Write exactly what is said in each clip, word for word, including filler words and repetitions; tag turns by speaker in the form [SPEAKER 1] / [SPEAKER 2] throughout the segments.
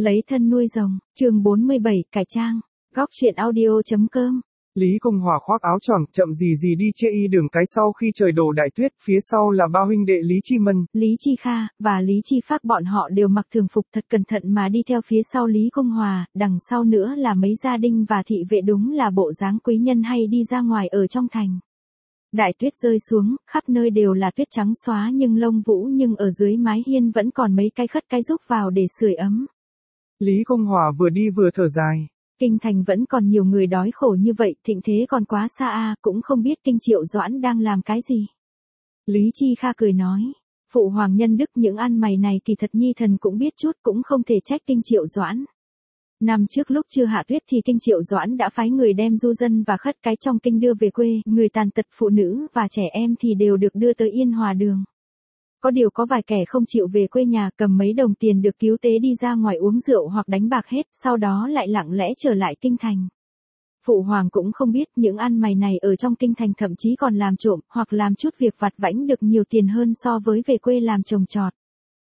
[SPEAKER 1] Lấy thân nuôi rồng, chương bốn mươi bảy, cải trang. Góc truyện audio chấm com.
[SPEAKER 2] Lý Công Hòa khoác áo choàng, chậm gì gì đi chê y đường cái sau khi trời đổ đại tuyết, phía sau là ba huynh đệ Lý Chi Mân,
[SPEAKER 1] Lý Chi Kha, và Lý Chi Phác bọn họ đều mặc thường phục thật cẩn thận mà đi theo phía sau Lý Công Hòa, đằng sau nữa là mấy gia đình và thị vệ đúng là bộ dáng quý nhân hay đi ra ngoài ở trong thành. Đại tuyết rơi xuống, khắp nơi đều là tuyết trắng xóa nhưng lông vũ nhưng ở dưới mái hiên vẫn còn mấy cái khất cái rúc vào để sưởi ấm.
[SPEAKER 2] Lý Công Hòa vừa đi vừa thở dài.
[SPEAKER 1] Kinh thành vẫn còn nhiều người đói khổ như vậy, thịnh thế còn quá xa a, cũng không biết Kinh Triệu Doãn đang làm cái gì. Lý Chi Kha cười nói, phụ hoàng nhân đức những ăn mày này kỳ thật nhi thần cũng biết chút, cũng không thể trách Kinh Triệu Doãn. Năm trước lúc chưa hạ tuyết thì Kinh Triệu Doãn đã phái người đem du dân và khất cái trong kinh đưa về quê, người tàn tật phụ nữ và trẻ em thì đều được đưa tới Yên Hòa Đường. Có điều có vài kẻ không chịu về quê nhà, cầm mấy đồng tiền được cứu tế đi ra ngoài uống rượu hoặc đánh bạc hết, sau đó lại lặng lẽ trở lại kinh thành. Phụ hoàng cũng không biết những ăn mày này ở trong kinh thành thậm chí còn làm trộm, hoặc làm chút việc vặt vãnh được nhiều tiền hơn so với về quê làm trồng trọt.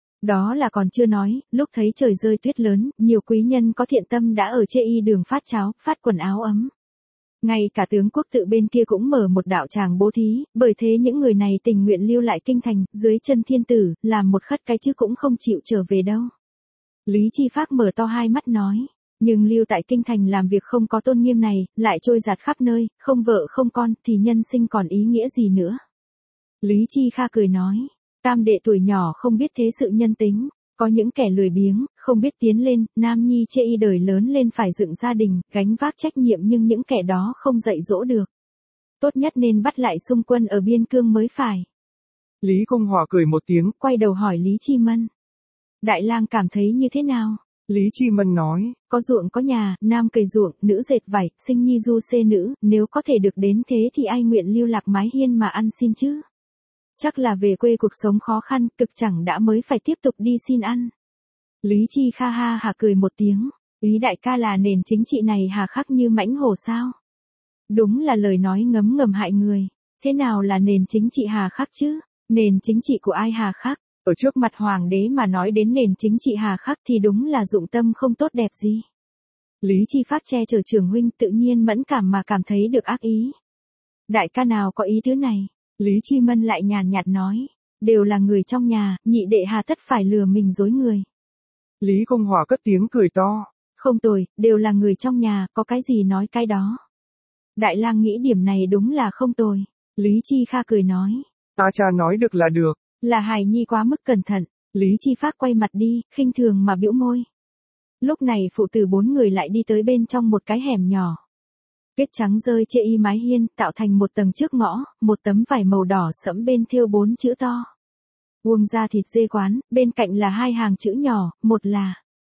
[SPEAKER 1] Đó là còn chưa nói, lúc thấy trời rơi tuyết lớn, nhiều quý nhân có thiện tâm đã ở chê y đường phát cháo, phát quần áo ấm. Ngay cả tướng quốc tự bên kia cũng mở một đạo tràng bố thí, bởi thế những người này tình nguyện lưu lại kinh thành, dưới chân thiên tử, làm một khất cái chứ cũng không chịu trở về đâu. Lý Chi Phác mở to hai mắt nói, nhưng lưu tại kinh thành làm việc không có tôn nghiêm này, lại trôi giạt khắp nơi, không vợ không con, thì nhân sinh còn ý nghĩa gì nữa. Lý Chi Kha cười nói, tam đệ tuổi nhỏ không biết thế sự nhân tính. Có những kẻ lười biếng, không biết tiến lên, nam nhi chê y đời lớn lên phải dựng gia đình, gánh vác trách nhiệm nhưng những kẻ đó không dạy dỗ được. Tốt nhất nên bắt lại xung quân ở biên cương mới phải.
[SPEAKER 2] Lý Công Hòa cười một tiếng,
[SPEAKER 1] quay đầu hỏi Lý Chi Mân. Đại lang cảm thấy như thế nào?
[SPEAKER 2] Lý Chi Mân nói,
[SPEAKER 1] có ruộng có nhà, nam cày ruộng, nữ dệt vải, sinh nhi du xê nữ, nếu có thể được đến thế thì ai nguyện lưu lạc mái hiên mà ăn xin chứ? Chắc là về quê cuộc sống khó khăn, cực chẳng đã mới phải tiếp tục đi xin ăn. Lý Chi Kha ha hà cười một tiếng, ý đại ca là nền chính trị này hà khắc như mãnh hổ sao? Đúng là lời nói ngấm ngầm hại người, thế nào là nền chính trị hà khắc chứ? Nền chính trị của ai hà khắc? Ở trước mặt hoàng đế mà nói đến nền chính trị hà khắc thì đúng là dụng tâm không tốt đẹp gì. Lý Chi Phác che chở trưởng huynh tự nhiên mẫn cảm mà cảm thấy được ác ý. Đại ca nào có ý thứ này? Lý Chi Mân lại nhàn nhạt nói, đều là người trong nhà, nhị đệ hà tất phải lừa mình dối người.
[SPEAKER 2] Lý Công Hòa cất tiếng cười to,
[SPEAKER 1] không tồi, đều là người trong nhà, có cái gì nói cái đó. Đại lang nghĩ điểm này đúng là không tồi. Lý Chi Kha cười nói,
[SPEAKER 2] ta cha nói được là được.
[SPEAKER 1] Là hài nhi quá mức cẩn thận. Lý Chi Phác quay mặt đi, khinh thường mà bĩu môi. Lúc này phụ tử bốn người lại đi tới bên trong một cái hẻm nhỏ. Tuyết trắng rơi chê y mái hiên, tạo thành một tầng trước ngõ, một tấm vải màu đỏ sẫm bên thêu bốn chữ to. Uông gia thịt dê quán, bên cạnh là hai hàng chữ nhỏ, một là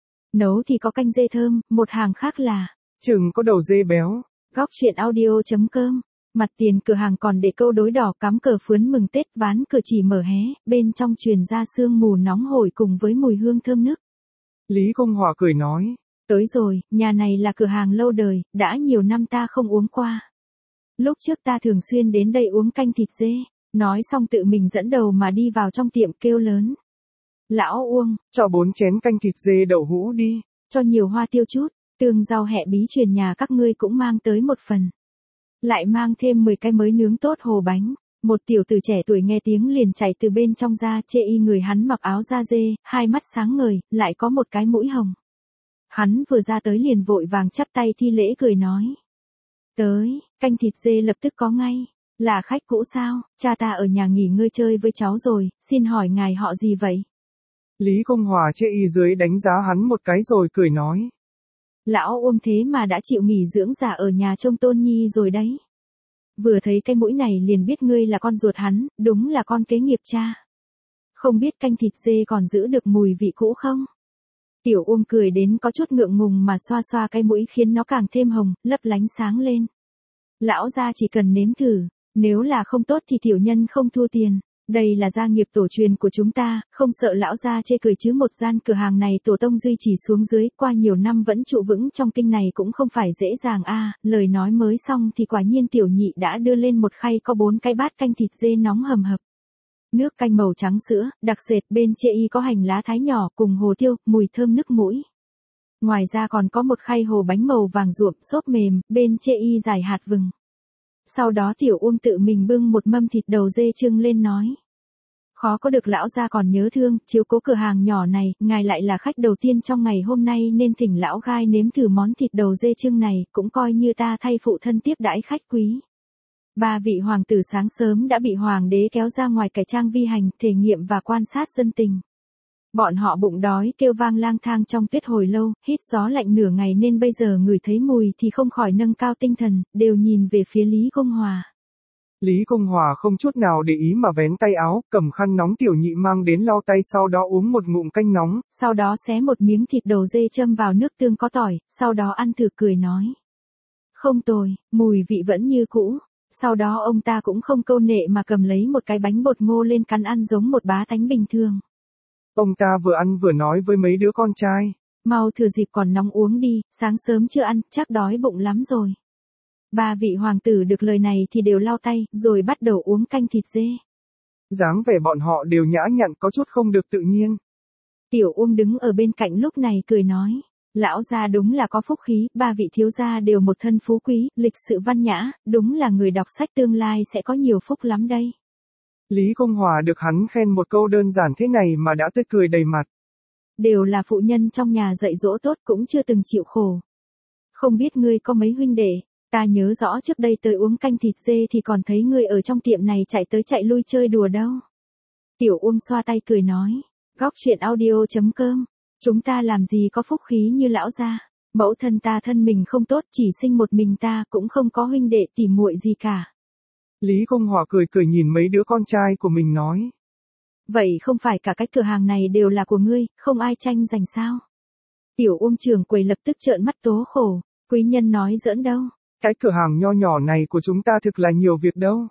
[SPEAKER 1] nấu thì có canh dê thơm, một hàng khác là
[SPEAKER 2] chừng có đầu dê béo.
[SPEAKER 1] Góc truyện audio chấm com. Mặt tiền cửa hàng còn để câu đối đỏ cắm cờ phướn mừng Tết, ván cửa chỉ mở hé, bên trong truyền ra sương mù nóng hổi cùng với mùi hương thơm nức.
[SPEAKER 2] Lý Công Hòa cười nói,
[SPEAKER 1] tới rồi, nhà này là cửa hàng lâu đời, đã nhiều năm ta không uống qua. Lúc trước ta thường xuyên đến đây uống canh thịt dê, nói xong tự mình dẫn đầu mà đi vào trong tiệm kêu lớn. Lão Uông,
[SPEAKER 2] cho bốn chén canh thịt dê đậu hũ đi.
[SPEAKER 1] Cho nhiều hoa tiêu chút, tương rau hẹ bí truyền nhà các ngươi cũng mang tới một phần. Lại mang thêm mười cái mới nướng tốt hồ bánh. Một tiểu tử trẻ tuổi nghe tiếng liền chạy từ bên trong ra, chê y người hắn mặc áo da dê, hai mắt sáng ngời, lại có một cái mũi hồng. Hắn vừa ra tới liền vội vàng chắp tay thi lễ cười nói. Tới, canh thịt dê lập tức có ngay. Là khách cũ sao? Cha ta ở nhà nghỉ ngơi chơi với cháu rồi, xin hỏi ngài họ gì vậy?
[SPEAKER 2] Lý Công Hòa chê y dưới đánh giá hắn một cái rồi cười nói.
[SPEAKER 1] Lão Uông thế mà đã chịu nghỉ dưỡng giả ở nhà trông tôn nhi rồi đấy. Vừa thấy cái mũi này liền biết ngươi là con ruột hắn, đúng là con kế nghiệp cha. Không biết canh thịt dê còn giữ được mùi vị cũ không? Tiểu Uông cười đến có chút ngượng ngùng mà xoa xoa cái mũi khiến nó càng thêm hồng, lấp lánh sáng lên. Lão gia chỉ cần nếm thử, nếu là không tốt thì tiểu nhân không thua tiền. Đây là gia nghiệp tổ truyền của chúng ta, không sợ lão gia chê cười chứ. Một gian cửa hàng này tổ tông duy trì xuống dưới, qua nhiều năm vẫn trụ vững trong kinh này cũng không phải dễ dàng a. À, lời nói mới xong thì quả nhiên tiểu nhị đã đưa lên một khay có bốn cái bát canh thịt dê nóng hầm hập. Nước canh màu trắng sữa, đặc sệt, bên chê y có hành lá thái nhỏ cùng hồ tiêu, mùi thơm nức mũi. Ngoài ra còn có một khay hồ bánh màu vàng ruộm, xốp mềm, bên chê y dài hạt vừng. Sau đó Tiểu Uông tự mình bưng một mâm thịt đầu dê trưng lên nói. Khó có được lão gia còn nhớ thương, chiếu cố cửa hàng nhỏ này, ngài lại là khách đầu tiên trong ngày hôm nay nên thỉnh lão gai nếm thử món thịt đầu dê trưng này, cũng coi như ta thay phụ thân tiếp đãi khách quý. Ba vị hoàng tử sáng sớm đã bị hoàng đế kéo ra ngoài cải trang vi hành, thể nghiệm và quan sát dân tình. Bọn họ bụng đói kêu vang lang thang trong tuyết hồi lâu, hít gió lạnh nửa ngày nên bây giờ ngửi thấy mùi thì không khỏi nâng cao tinh thần, đều nhìn về phía Lý Công Hòa.
[SPEAKER 2] Lý Công Hòa không chút nào để ý mà vén tay áo, cầm khăn nóng tiểu nhị mang đến lau tay, sau đó uống một ngụm canh nóng.
[SPEAKER 1] Sau đó xé một miếng thịt đầu dê châm vào nước tương có tỏi, sau đó ăn thử cười nói. Không tồi, mùi vị vẫn như cũ. Sau đó ông ta cũng không câu nệ mà cầm lấy một cái bánh bột ngô lên cắn ăn giống một bá tánh bình thường.
[SPEAKER 2] Ông ta vừa ăn vừa nói với mấy đứa con trai.
[SPEAKER 1] Mau thừa dịp còn nóng uống đi, sáng sớm chưa ăn, chắc đói bụng lắm rồi. Ba vị hoàng tử được lời này thì đều lau tay, rồi bắt đầu uống canh thịt dê.
[SPEAKER 2] Dáng vẻ bọn họ đều nhã nhặn, có chút không được tự nhiên.
[SPEAKER 1] Tiểu Uông đứng ở bên cạnh lúc này cười nói. Lão gia đúng là có phúc khí, ba vị thiếu gia đều một thân phú quý, lịch sự văn nhã, đúng là người đọc sách tương lai sẽ có nhiều phúc lắm đây.
[SPEAKER 2] Lý Công Hòa được hắn khen một câu đơn giản thế này mà đã tươi cười đầy mặt.
[SPEAKER 1] Đều là phụ nhân trong nhà dạy dỗ tốt, cũng chưa từng chịu khổ. Không biết ngươi có mấy huynh đệ, ta nhớ rõ trước đây tới uống canh thịt dê thì còn thấy ngươi ở trong tiệm này chạy tới chạy lui chơi đùa đâu. Tiểu Uông xoa tay cười nói, góc chuyện audio chấm com. Chúng ta làm gì có phúc khí như lão gia, mẫu thân ta thân mình không tốt, chỉ sinh một mình ta, cũng không có huynh đệ tỉ muội gì cả.
[SPEAKER 2] Lý Công Hòa cười cười nhìn mấy đứa con trai của mình nói.
[SPEAKER 1] Vậy không phải cả cái cửa hàng này đều là của ngươi, không ai tranh giành sao? Tiểu Uông trưởng quầy lập tức trợn mắt tố khổ, quý nhân nói giỡn đâu.
[SPEAKER 2] Cái cửa hàng nho nhỏ này của chúng ta thực là nhiều việc đâu.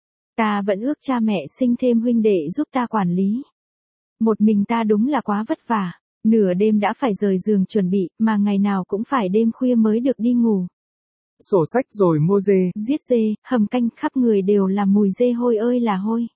[SPEAKER 1] Ta vẫn ước cha mẹ sinh thêm huynh đệ giúp ta quản lý. Một mình ta đúng là quá vất vả. Nửa đêm đã phải rời giường chuẩn bị, mà ngày nào cũng phải đêm khuya mới được đi ngủ.
[SPEAKER 2] Sổ sách rồi mua dê.
[SPEAKER 1] Giết dê, hầm canh khắp người đều là mùi dê hôi ơi là hôi.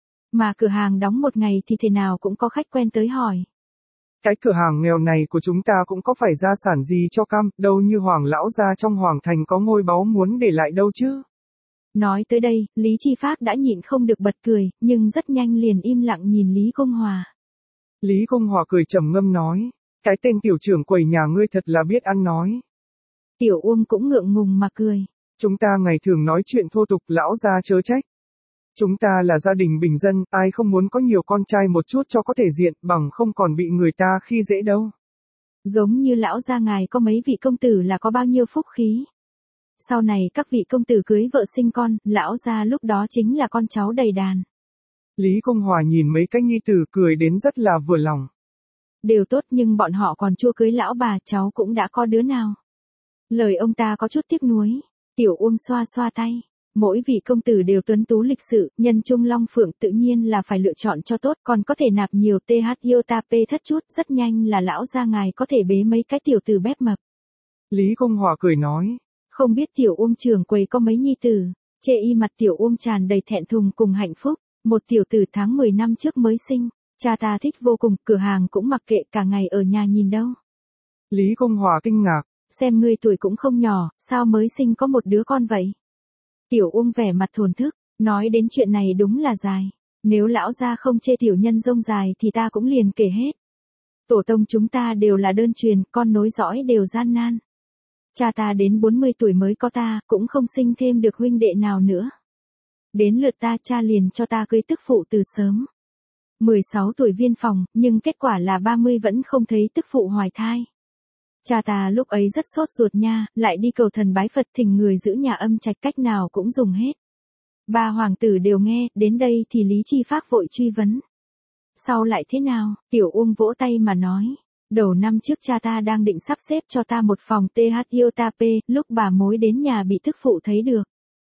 [SPEAKER 1] Mà cửa hàng đóng một ngày thì thế nào cũng có khách quen tới hỏi.
[SPEAKER 2] Cái cửa hàng nghèo này của chúng ta cũng có phải gia sản gì cho cam, đâu như Hoàng lão gia trong Hoàng thành có ngôi báu muốn để lại đâu chứ.
[SPEAKER 1] Nói tới đây, Lý Chi Phác đã nhịn không được bật cười, nhưng rất nhanh liền im lặng nhìn Lý Công Hòa.
[SPEAKER 2] Lý Công Hòa cười trầm ngâm nói, cái tên tiểu trưởng quầy nhà ngươi thật là biết ăn nói.
[SPEAKER 1] Tiểu Uông cũng ngượng ngùng mà cười.
[SPEAKER 2] Chúng ta ngày thường nói chuyện thô tục, lão gia chớ trách. Chúng ta là gia đình bình dân, ai không muốn có nhiều con trai một chút cho có thể diện, bằng không còn bị người ta khi dễ đâu.
[SPEAKER 1] Giống như lão gia ngài có mấy vị công tử là có bao nhiêu phúc khí. Sau này các vị công tử cưới vợ sinh con, lão gia lúc đó chính là con cháu đầy đàn.
[SPEAKER 2] Lý Công Hòa nhìn mấy cái nhi tử cười đến rất là vừa lòng.
[SPEAKER 1] Đều tốt nhưng bọn họ còn chưa cưới lão bà, cháu cũng đã có đứa nào. Lời ông ta có chút tiếc nuối. Tiểu Uông xoa xoa tay. Mỗi vị công tử đều tuấn tú lịch sự, nhân trung long phượng tự nhiên là phải lựa chọn cho tốt, còn có thể nạp nhiều th iota p thất chút, rất nhanh là lão gia ngài có thể bế mấy cái tiểu tử bép mập.
[SPEAKER 2] Lý Công Hòa cười nói.
[SPEAKER 1] Không biết Tiểu Uông trưởng quầy có mấy nhi tử. Chê y mặt Tiểu Uông tràn đầy thẹn thùng cùng hạnh phúc. Một tiểu tử tháng mười năm trước mới sinh, cha ta thích vô cùng, cửa hàng cũng mặc kệ, cả ngày ở nhà nhìn đâu.
[SPEAKER 2] Lý Công Hòa kinh ngạc.
[SPEAKER 1] Xem ngươi tuổi cũng không nhỏ, sao mới sinh có một đứa con vậy? Tiểu Uông vẻ mặt thổn thức, nói đến chuyện này đúng là dài. Nếu lão gia không chê tiểu nhân rông dài thì ta cũng liền kể hết. Tổ tông chúng ta đều là đơn truyền, con nối dõi đều gian nan. Cha ta đến bốn mươi tuổi mới có ta, cũng không sinh thêm được huynh đệ nào nữa. Đến lượt ta, cha liền cho ta cưới tức phụ từ sớm. mười sáu tuổi viên phòng, nhưng kết quả là ba mươi vẫn không thấy tức phụ hoài thai. Cha ta lúc ấy rất sốt ruột nha, lại đi cầu thần bái Phật thỉnh người giữ nhà âm trạch, cách nào cũng dùng hết. Ba hoàng tử đều nghe, đến đây thì Lý Chi Phác vội truy vấn. Sau lại thế nào? Tiểu Uông vỗ tay mà nói. Đầu năm trước cha ta đang định sắp xếp cho ta một phòng th iota p, lúc bà mối đến nhà bị tức phụ thấy được.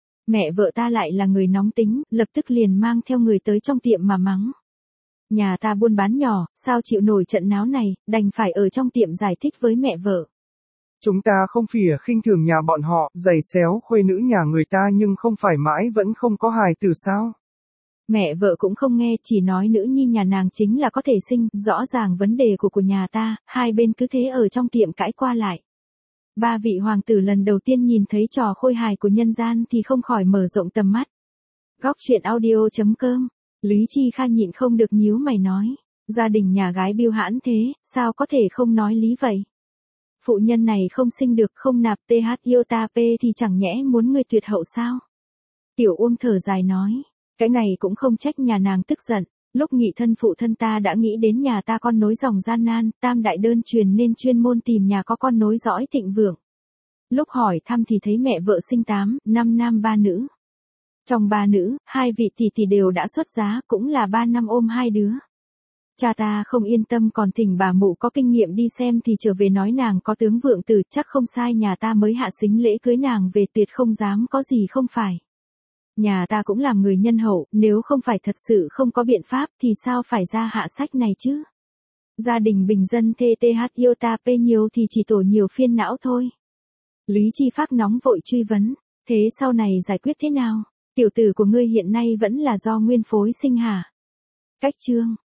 [SPEAKER 1] Mẹ vợ ta lại là người nóng tính, lập tức liền mang theo người tới trong tiệm mà mắng. Nhà ta buôn bán nhỏ, sao chịu nổi trận náo này, đành phải ở trong tiệm giải thích với mẹ vợ.
[SPEAKER 2] Chúng ta không phỉa khinh thường nhà bọn họ, giày xéo khuê nữ nhà người ta nhưng không phải mãi vẫn không có hài tử sao.
[SPEAKER 1] Mẹ vợ cũng không nghe, chỉ nói nữ nhi nhà nàng chính là có thể sinh, rõ ràng vấn đề của của nhà ta, hai bên cứ thế ở trong tiệm cãi qua lại. Ba vị hoàng tử lần đầu tiên nhìn thấy trò khôi hài của nhân gian thì không khỏi mở rộng tầm mắt. Góc truyện audio chấm com, Lý Chi Kha nhịn không được nhíu mày nói, gia đình nhà gái biêu hãn thế, sao có thể không nói lý vậy? Phụ nhân này không sinh được, không nạp th iota p thì chẳng nhẽ muốn người tuyệt hậu sao? Tiểu Uông thở dài nói, cái này cũng không trách nhà nàng tức giận, lúc nghị thân phụ thân ta đã nghĩ đến nhà ta con nối dòng gian nan, tam đại đơn truyền nên chuyên môn tìm nhà có con nối dõi thịnh vượng. Lúc hỏi thăm thì thấy mẹ vợ sinh tám, năm nam ba nữ. Trong ba nữ, hai vị tỷ tỷ đều đã xuất giá, cũng là ba năm ôm hai đứa. Cha ta không yên tâm còn thỉnh bà mụ có kinh nghiệm đi xem thì trở về nói nàng có tướng vượng tử, chắc không sai, nhà ta mới hạ sính lễ cưới nàng về, tuyệt không dám có gì không phải. Nhà ta cũng làm người nhân hậu, nếu không phải thật sự không có biện pháp thì sao phải ra hạ sách này chứ? Gia đình bình dân thê th iota p nhiều thì chỉ tổ nhiều phiên não thôi. Lý Chi Phác nóng vội truy vấn, thế sau này giải quyết thế nào? Tiểu tử của ngươi hiện nay vẫn là do nguyên phối sinh hả? Cách chương